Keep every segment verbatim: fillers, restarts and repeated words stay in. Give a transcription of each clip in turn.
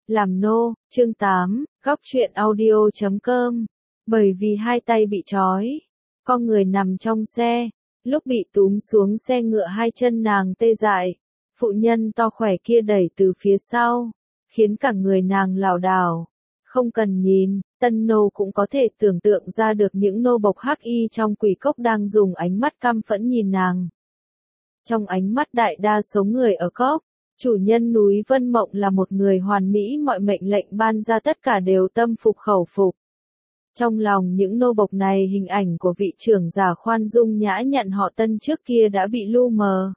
Làm nô, chương tám, góc truyện audio chấm com. Bởi vì hai tay bị trói, con người nằm trong xe, lúc bị túm xuống xe ngựa hai chân nàng tê dại, phụ nhân to khỏe kia đẩy từ phía sau, khiến cả người nàng lảo đảo. Không cần nhìn, tân nô cũng có thể tưởng tượng ra được những nô bộc hắc y trong quỷ cốc đang dùng ánh mắt căm phẫn nhìn nàng. Trong ánh mắt đại đa số người ở cốc, chủ nhân núi Vân Mộng là một người hoàn mỹ, mọi mệnh lệnh ban ra tất cả đều tâm phục khẩu phục. Trong lòng những nô bộc này, hình ảnh của vị trưởng giả khoan dung nhã nhặn họ Tân trước kia đã bị lu mờ.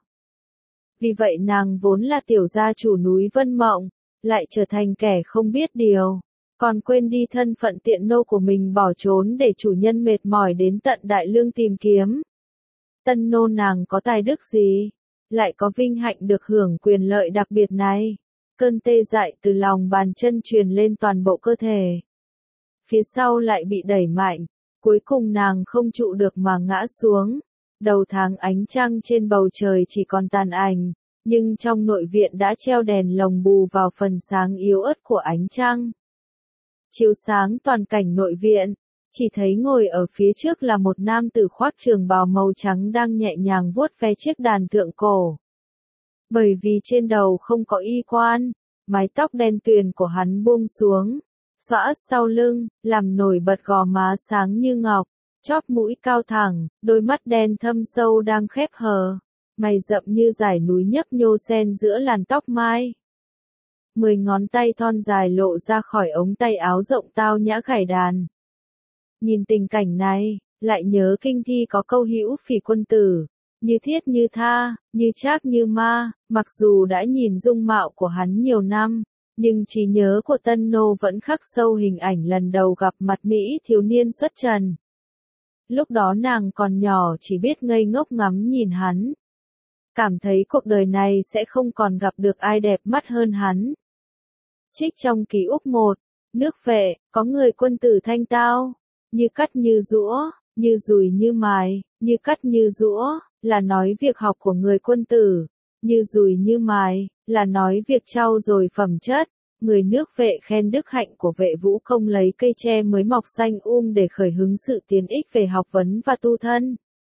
Vì vậy nàng vốn là tiểu gia chủ núi Vân Mộng, lại trở thành kẻ không biết điều, còn quên đi thân phận tiện nô của mình, bỏ trốn để chủ nhân mệt mỏi đến tận Đại Lương tìm kiếm. Tân nô nàng có tài đức gì, lại có vinh hạnh được hưởng quyền lợi đặc biệt này? Cơn tê dại từ lòng bàn chân truyền lên toàn bộ cơ thể. Phía sau lại bị đẩy mạnh, cuối cùng nàng không trụ được mà ngã xuống. Đầu tháng ánh trăng trên bầu trời chỉ còn tàn ảnh, nhưng trong nội viện đã treo đèn lồng bù vào phần sáng yếu ớt của ánh trăng. Chiếu sáng toàn cảnh nội viện, chỉ thấy ngồi ở phía trước là một nam tử khoác trường bào màu trắng đang nhẹ nhàng vuốt ve chiếc đàn thượng cổ. Bởi vì trên đầu không có y quan, mái tóc đen tuyền của hắn buông xuống, xõa sau lưng, làm nổi bật gò má sáng như ngọc, chóp mũi cao thẳng, đôi mắt đen thâm sâu đang khép hờ, mày rậm như dải núi nhấp nhô xen giữa làn tóc mai. Mười ngón tay thon dài lộ ra khỏi ống tay áo rộng tao nhã gảy đàn. Nhìn tình cảnh này, lại nhớ kinh thi có câu hữu phỉ quân tử, như thiết như tha, như trác như ma. Mặc dù đã nhìn dung mạo của hắn nhiều năm, nhưng trí nhớ của tân nô vẫn khắc sâu hình ảnh lần đầu gặp mặt Mỹ thiếu niên xuất trần. Lúc đó nàng còn nhỏ, chỉ biết ngây ngốc ngắm nhìn hắn, cảm thấy cuộc đời này sẽ không còn gặp được ai đẹp mắt hơn hắn. Trích trong ký ức một, nước Vệ, có người quân tử thanh tao, như cắt như giũa, như dùi như mài. Như cắt như giũa là nói việc học của người quân tử, như dùi như mài là nói việc trau dồi phẩm chất. Người nước Vệ khen đức hạnh của Vệ Vũ Công lấy cây tre mới mọc xanh um để khởi hứng sự tiến ích về học vấn và tu thân.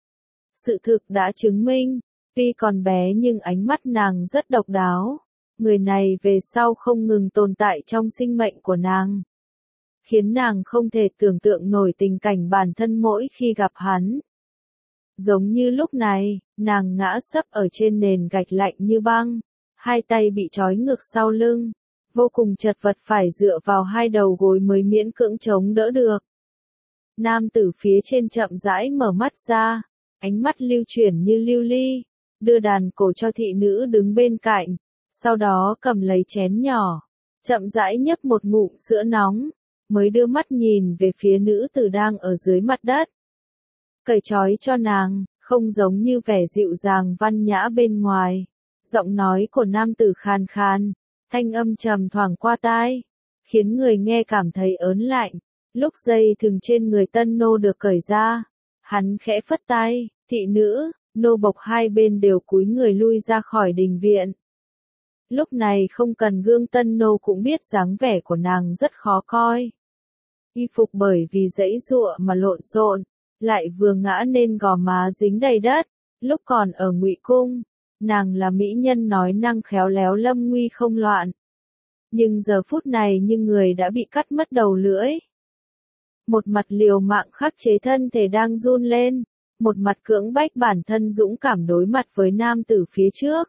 Sự thực đã chứng minh, tuy còn bé nhưng ánh mắt nàng rất độc đáo. Người này về sau không ngừng tồn tại trong sinh mệnh của nàng, khiến nàng không thể tưởng tượng nổi tình cảnh bản thân mỗi khi gặp hắn. Giống như lúc này, nàng ngã sấp ở trên nền gạch lạnh như băng, hai tay bị trói ngược sau lưng, vô cùng chật vật, phải dựa vào hai đầu gối mới miễn cưỡng chống đỡ được. Nam tử phía trên chậm rãi mở mắt ra, ánh mắt lưu chuyển như lưu ly, đưa đàn cổ cho thị nữ đứng bên cạnh, sau đó cầm lấy chén nhỏ, chậm rãi nhấp một ngụm sữa nóng, mới đưa mắt nhìn về phía nữ tử đang ở dưới mặt đất. Cởi trói cho nàng, không giống như vẻ dịu dàng văn nhã bên ngoài. Giọng nói của nam tử khàn khàn, thanh âm trầm thoảng qua tai, khiến người nghe cảm thấy ớn lạnh. Lúc dây thừng trên người tân nô được cởi ra, hắn khẽ phất tay, thị nữ, nô bộc hai bên đều cúi người lui ra khỏi đình viện. Lúc này không cần gương, tân nô cũng biết dáng vẻ của nàng rất khó coi. Y phục bởi vì giãy giụa mà lộn xộn, lại vừa ngã nên gò má dính đầy đất. Lúc còn ở Ngụy Cung, nàng là mỹ nhân nói năng khéo léo, lâm nguy không loạn. Nhưng giờ phút này như người đã bị cắt mất đầu lưỡi. Một mặt liều mạng khắc chế thân thể đang run lên, một mặt cưỡng bách bản thân dũng cảm đối mặt với nam tử phía trước.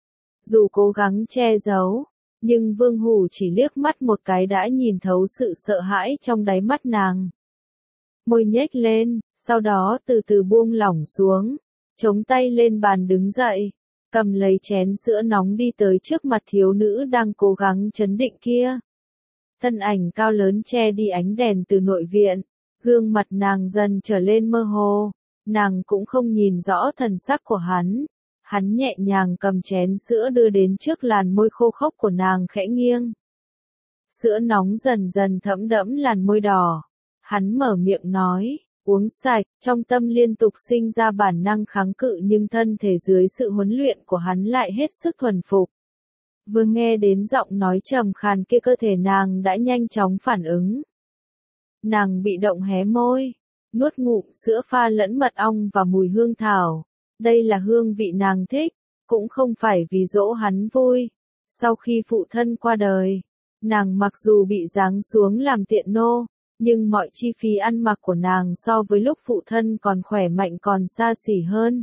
Dù cố gắng che giấu, nhưng Vương Hủ chỉ liếc mắt một cái đã nhìn thấu sự sợ hãi trong đáy mắt nàng. Môi nhếch lên, sau đó từ từ buông lỏng xuống, chống tay lên bàn đứng dậy, cầm lấy chén sữa nóng đi tới trước mặt thiếu nữ đang cố gắng trấn định kia. Thân ảnh cao lớn che đi ánh đèn từ nội viện, gương mặt nàng dần trở lên mơ hồ, nàng cũng không nhìn rõ thần sắc của hắn. Hắn nhẹ nhàng cầm chén sữa đưa đến trước làn môi khô khốc của nàng, khẽ nghiêng. Sữa nóng dần dần thấm đẫm làn môi đỏ. Hắn mở miệng nói, uống sạch, trong tâm liên tục sinh ra bản năng kháng cự, nhưng thân thể dưới sự huấn luyện của hắn lại hết sức thuần phục. Vừa nghe đến giọng nói trầm khàn kia cơ thể nàng đã nhanh chóng phản ứng. Nàng bị động hé môi, nuốt ngụm sữa pha lẫn mật ong và mùi hương thảo. Đây là hương vị nàng thích, cũng không phải vì dỗ hắn vui. Sau khi phụ thân qua đời, nàng mặc dù bị giáng xuống làm tiện nô, nhưng mọi chi phí ăn mặc của nàng so với lúc phụ thân còn khỏe mạnh còn xa xỉ hơn.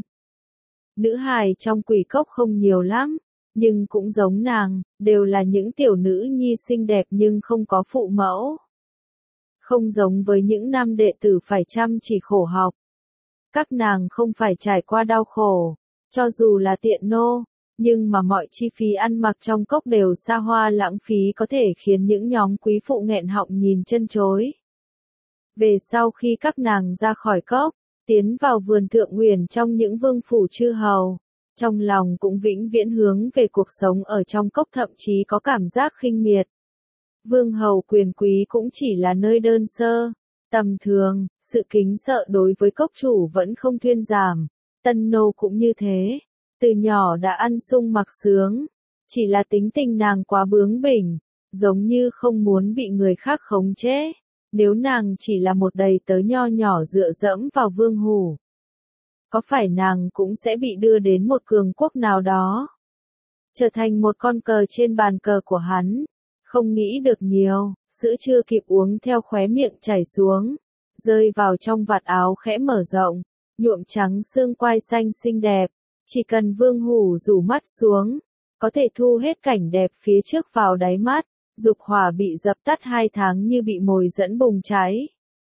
Nữ hài trong quỷ cốc không nhiều lắm, nhưng cũng giống nàng, đều là những tiểu nữ nhi xinh đẹp nhưng không có phụ mẫu. Không giống với những nam đệ tử phải chăm chỉ khổ học. Các nàng không phải trải qua đau khổ, cho dù là tiện nô, nhưng mà mọi chi phí ăn mặc trong cốc đều xa hoa lãng phí có thể khiến những nhóm quý phụ nghẹn họng nhìn chân chối. Về sau khi các nàng ra khỏi cốc, tiến vào vườn thượng uyển trong những vương phủ chư hầu, trong lòng cũng vĩnh viễn hướng về cuộc sống ở trong cốc, thậm chí có cảm giác khinh miệt. Vương hầu quyền quý cũng chỉ là nơi đơn sơ, tầm thường, sự kính sợ đối với cốc chủ vẫn không thuyên giảm. Tân nô cũng như thế, từ nhỏ đã ăn sung mặc sướng, chỉ là tính tình nàng quá bướng bỉnh, giống như không muốn bị người khác khống chế. Nếu nàng chỉ là một đầy tớ nho nhỏ dựa dẫm vào vương hủ, có phải nàng cũng sẽ bị đưa đến một cường quốc nào đó, trở thành một con cờ trên bàn cờ của hắn. Không nghĩ được nhiều, sữa chưa kịp uống theo khóe miệng chảy xuống, rơi vào trong vạt áo khẽ mở rộng, nhuộm trắng xương quai xanh xinh đẹp. Chỉ cần vương hủ rủ mắt xuống, có thể thu hết cảnh đẹp phía trước vào đáy mắt. Dục hỏa bị dập tắt hai tháng như bị mồi dẫn bùng cháy.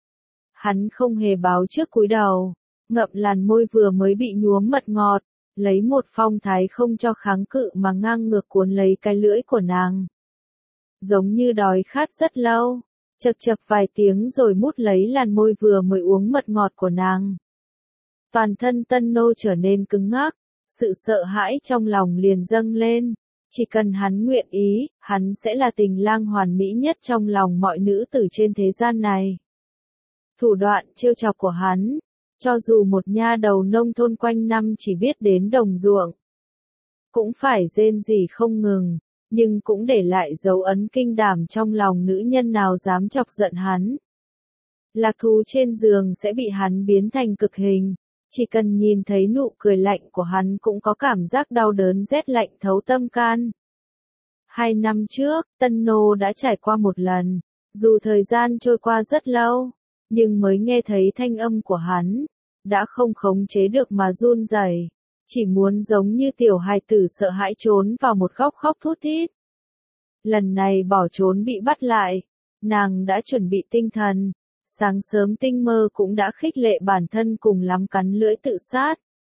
Hắn không hề báo trước cúi đầu, ngậm làn môi vừa mới bị nhuốm mật ngọt, lấy một phong thái không cho kháng cự mà ngang ngược cuốn lấy cái lưỡi của nàng. Giống như đói khát rất lâu, chật chật vài tiếng rồi mút lấy làn môi vừa mới uống mật ngọt của nàng. Toàn thân tân nô trở nên cứng ngắc, sự sợ hãi trong lòng liền dâng lên. Chỉ cần hắn nguyện ý, hắn sẽ là tình lang hoàn mỹ nhất trong lòng mọi nữ tử trên thế gian này. Thủ đoạn trêu chọc của hắn, cho dù một nha đầu nông thôn quanh năm chỉ biết đến đồng ruộng, cũng phải rên rỉ không ngừng, nhưng cũng để lại dấu ấn kinh đảm trong lòng nữ nhân nào dám chọc giận hắn. Lạc thú trên giường sẽ bị hắn biến thành cực hình. Chỉ cần nhìn thấy nụ cười lạnh của hắn cũng có cảm giác đau đớn rét lạnh thấu tâm can. Hai năm trước, Tân Nô đã trải qua một lần, dù thời gian trôi qua rất lâu, nhưng mới nghe thấy thanh âm của hắn, đã không khống chế được mà run rẩy, chỉ muốn giống như tiểu hài tử sợ hãi trốn vào một góc khóc thút thít. Lần này bỏ trốn bị bắt lại, nàng đã chuẩn bị tinh thần. Sáng sớm tinh mơ cũng đã khích lệ bản thân cùng lắm cắn lưỡi tự sát.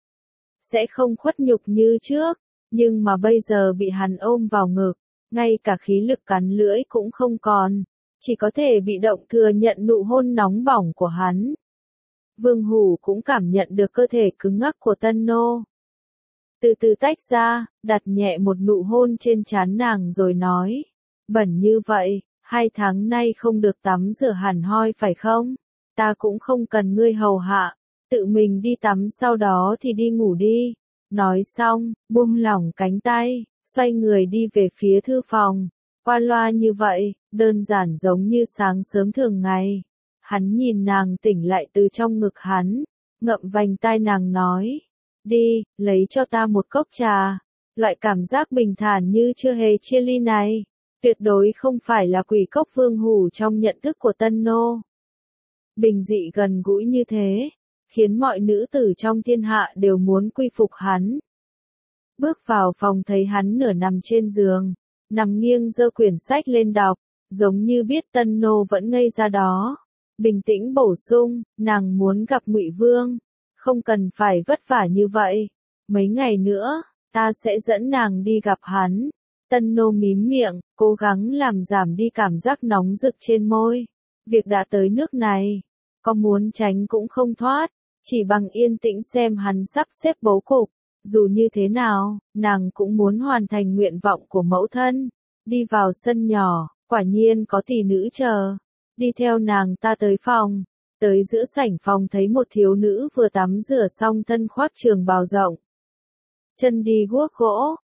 Sẽ không khuất nhục như trước, nhưng mà bây giờ bị hắn ôm vào ngực, ngay cả khí lực cắn lưỡi cũng không còn, chỉ có thể bị động thừa nhận nụ hôn nóng bỏng của hắn. Vương Hủ cũng cảm nhận được cơ thể cứng ngắc của Tân Nô. Từ từ tách ra, đặt nhẹ một nụ hôn trên trán nàng rồi nói, bẩn như vậy. Hai tháng nay không được tắm rửa hẳn hoi phải không? Ta cũng không cần ngươi hầu hạ, tự mình đi tắm sau đó thì đi ngủ đi. Nói xong, buông lỏng cánh tay, xoay người đi về phía thư phòng. Qua loa như vậy, đơn giản giống như sáng sớm thường ngày. Hắn nhìn nàng tỉnh lại từ trong ngực hắn, ngậm vành tai nàng nói, đi, lấy cho ta một cốc trà. Loại cảm giác bình thản như chưa hề chia ly này, tuyệt đối không phải là quỷ cốc Vương Hủ trong nhận thức của Tân Nô. Bình dị gần gũi như thế, khiến mọi nữ tử trong thiên hạ đều muốn quy phục hắn. Bước vào phòng thấy hắn nửa nằm trên giường, nằm nghiêng giơ quyển sách lên đọc, giống như biết Tân Nô vẫn ngây ra đó. Bình tĩnh bổ sung, nàng muốn gặp Ngụy Vương, không cần phải vất vả như vậy. Mấy ngày nữa, ta sẽ dẫn nàng đi gặp hắn. Tân Nô mím miệng, cố gắng làm giảm đi cảm giác nóng rực trên môi. Việc đã tới nước này, có muốn tránh cũng không thoát, chỉ bằng yên tĩnh xem hắn sắp xếp bố cục. Dù như thế nào, nàng cũng muốn hoàn thành nguyện vọng của mẫu thân. Đi vào sân nhỏ, quả nhiên có tỷ nữ chờ. Đi theo nàng ta tới phòng. Tới giữa sảnh phòng thấy một thiếu nữ vừa tắm rửa xong thân khoác trường bào rộng. Chân đi guốc gỗ,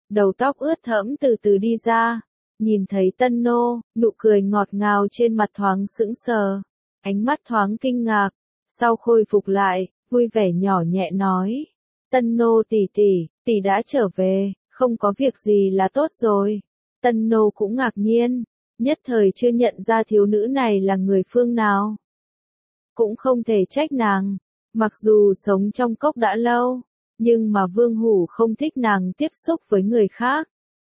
đầu tóc ướt thẫm từ từ đi ra. Nhìn thấy Tân Nô, nụ cười ngọt ngào trên mặt thoáng sững sờ, ánh mắt thoáng kinh ngạc, sau khôi phục lại, vui vẻ nhỏ nhẹ nói. Tân Nô tỷ tỷ, tỷ đã trở về, không có việc gì là tốt rồi. Tân Nô cũng ngạc nhiên, nhất thời chưa nhận ra thiếu nữ này là người phương nào. Cũng không thể trách nàng, mặc dù sống trong cốc đã lâu, nhưng mà Vương Hủ không thích nàng tiếp xúc với người khác.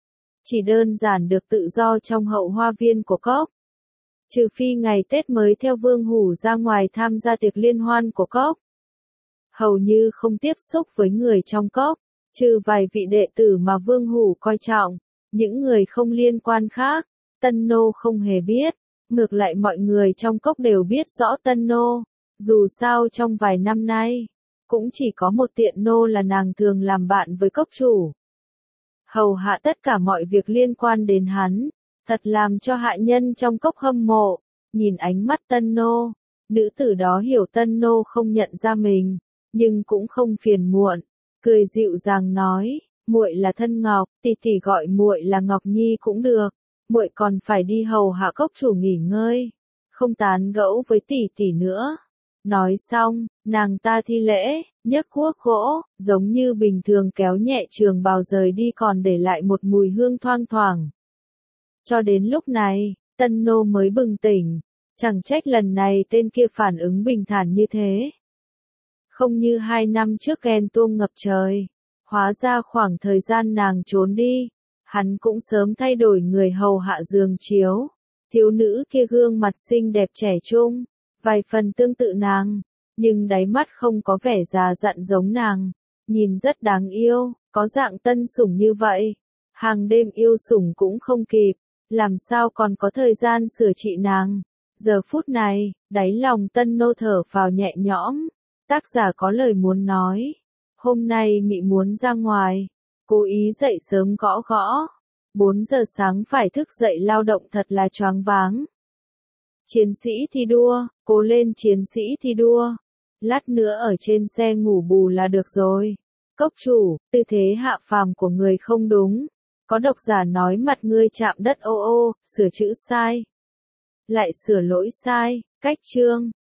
Chỉ đơn giản được tự do trong hậu hoa viên của cốc. Trừ phi ngày Tết mới theo Vương Hủ ra ngoài tham gia tiệc liên hoan của cốc. Hầu như không tiếp xúc với người trong cốc, trừ vài vị đệ tử mà Vương Hủ coi trọng, những người không liên quan khác, Tân Nô không hề biết, ngược lại mọi người trong cốc đều biết rõ Tân Nô, dù sao trong vài năm nay, cũng chỉ có một tiện nô là nàng thường làm bạn với cốc chủ. Hầu hạ tất cả mọi việc liên quan đến hắn, thật làm cho hạ nhân trong cốc hâm mộ, nhìn ánh mắt Tân Nô, nữ tử đó hiểu Tân Nô không nhận ra mình, nhưng cũng không phiền muộn, cười dịu dàng nói, muội là Thân Ngọc, tỷ tỷ gọi muội là Ngọc Nhi cũng được, muội còn phải đi hầu hạ cốc chủ nghỉ ngơi, không tán gẫu với tỷ tỷ nữa. Nói xong, nàng ta thi lễ, nhấc cuốc gỗ, giống như bình thường kéo nhẹ trường bào rời đi còn để lại một mùi hương thoang thoảng. Cho đến lúc này, Tân Nô mới bừng tỉnh, chẳng trách lần này tên kia phản ứng bình thản như thế. Không như hai năm trước ghen tuông ngập trời, hóa ra khoảng thời gian nàng trốn đi, hắn cũng sớm thay đổi người hầu hạ giường chiếu. Thiếu nữ kia gương mặt xinh đẹp trẻ trung, vài phần tương tự nàng, nhưng đáy mắt không có vẻ già dặn giống nàng, nhìn rất đáng yêu, có dạng tân sủng như vậy. Hàng đêm yêu sủng cũng không kịp, làm sao còn có thời gian sửa trị nàng. Giờ phút này, đáy lòng Tân Nô thở phào nhẹ nhõm, tác giả có lời muốn nói. Hôm nay mị muốn ra ngoài, cố ý dậy sớm gõ gõ. bốn giờ sáng phải thức dậy lao động thật là choáng váng. Chiến sĩ thi đua, cố lên chiến sĩ thi đua. Lát nữa ở trên xe ngủ bù là được rồi. Cốc chủ, tư thế hạ phàm của người không đúng. Có độc giả nói mặt ngươi chạm đất ô ô, sửa chữ sai. Lại sửa lỗi sai, cách chương.